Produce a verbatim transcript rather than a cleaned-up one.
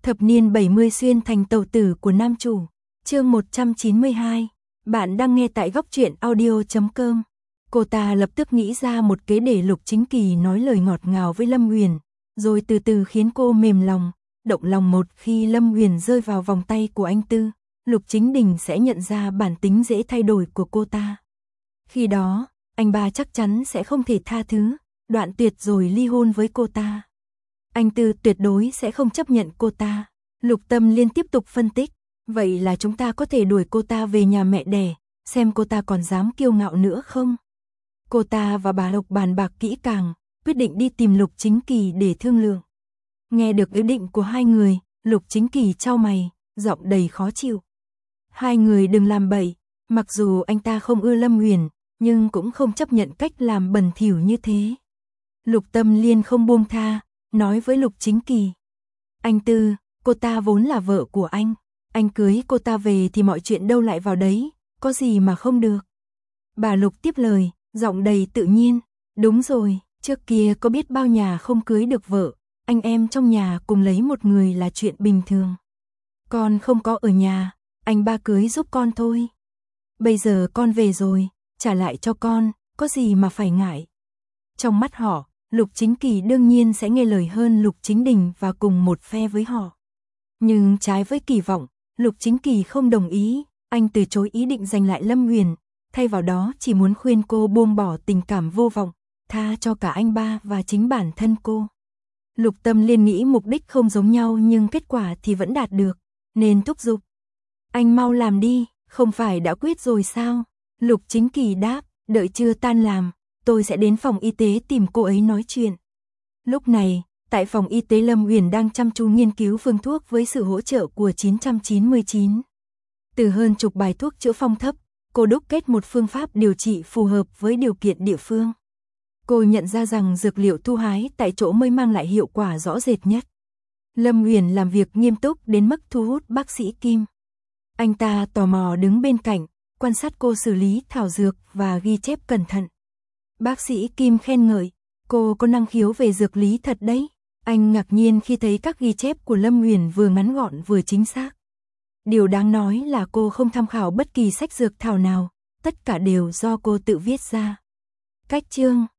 Thập niên bảy mươi xuyên thành tàu tử của nam chủ. Chương một trăm chín mươi hai. Bạn đang nghe tại góc truyện audio chấm com. Cô ta lập tức nghĩ ra một kế để Lục Chính Kỳ nói lời ngọt ngào với Lâm Huyền, rồi từ từ khiến cô mềm lòng, động lòng. Một khi Lâm Huyền rơi vào vòng tay của anh Tư, Lục Chính Đình sẽ nhận ra bản tính dễ thay đổi của cô ta. Khi đó, anh ba chắc chắn sẽ không thể tha thứ, đoạn tuyệt rồi ly hôn với cô ta. Anh Tư tuyệt đối sẽ không chấp nhận cô ta. Lục Tâm Liên tiếp tục phân tích, vậy là chúng ta có thể đuổi cô ta về nhà mẹ đẻ, xem cô ta còn dám kiêu ngạo nữa không? Cô ta và bà Lục bàn bạc kỹ càng, quyết định đi tìm Lục Chính Kỳ để thương lượng. Nghe được ý định của hai người, Lục Chính Kỳ chau mày, giọng đầy khó chịu. Hai người đừng làm bậy, mặc dù anh ta không ưa Lâm Huyền, nhưng cũng không chấp nhận cách làm bẩn thỉu như thế. Lục Tâm Liên không buông tha, nói với Lục Chính Kỳ. Anh Tư, cô ta vốn là vợ của anh, anh cưới cô ta về thì mọi chuyện đâu lại vào đấy, có gì mà không được. Bà Lục tiếp lời, giọng đầy tự nhiên. Đúng rồi, trước kia có biết bao nhà không cưới được vợ, anh em trong nhà cùng lấy một người là chuyện bình thường. Con không có ở nhà, anh ba cưới giúp con thôi. Bây giờ con về rồi, trả lại cho con, có gì mà phải ngại. Trong mắt họ, Lục Chính Kỳ đương nhiên sẽ nghe lời hơn Lục Chính Đình và cùng một phe với họ. Nhưng trái với kỳ vọng, Lục Chính Kỳ không đồng ý, anh từ chối ý định giành lại Lâm Huyền, thay vào đó chỉ muốn khuyên cô buông bỏ tình cảm vô vọng, tha cho cả anh ba và chính bản thân cô. Lục Tâm Liên nghĩ mục đích không giống nhau nhưng kết quả thì vẫn đạt được, nên thúc giục. Anh mau làm đi, không phải đã quyết rồi sao? Lục Chính Kỳ đáp, đợi chưa tan làm, tôi sẽ đến phòng y tế tìm cô ấy nói chuyện. Lúc này, tại phòng y tế Lâm Huyền đang chăm chú nghiên cứu phương thuốc với sự hỗ trợ của chín trăm chín mươi chín. Từ hơn chục bài thuốc chữa phong thấp, cô đúc kết một phương pháp điều trị phù hợp với điều kiện địa phương. Cô nhận ra rằng dược liệu thu hái tại chỗ mới mang lại hiệu quả rõ rệt nhất. Lâm Huyền làm việc nghiêm túc đến mức thu hút bác sĩ Kim. Anh ta tò mò đứng bên cạnh, quan sát cô xử lý thảo dược và ghi chép cẩn thận. Bác sĩ Kim khen ngợi, cô có năng khiếu về dược lý thật đấy. Anh ngạc nhiên khi thấy các ghi chép của Lâm Huyền vừa ngắn gọn vừa chính xác. Điều đáng nói là cô không tham khảo bất kỳ sách dược thảo nào, tất cả đều do cô tự viết ra. Cách chương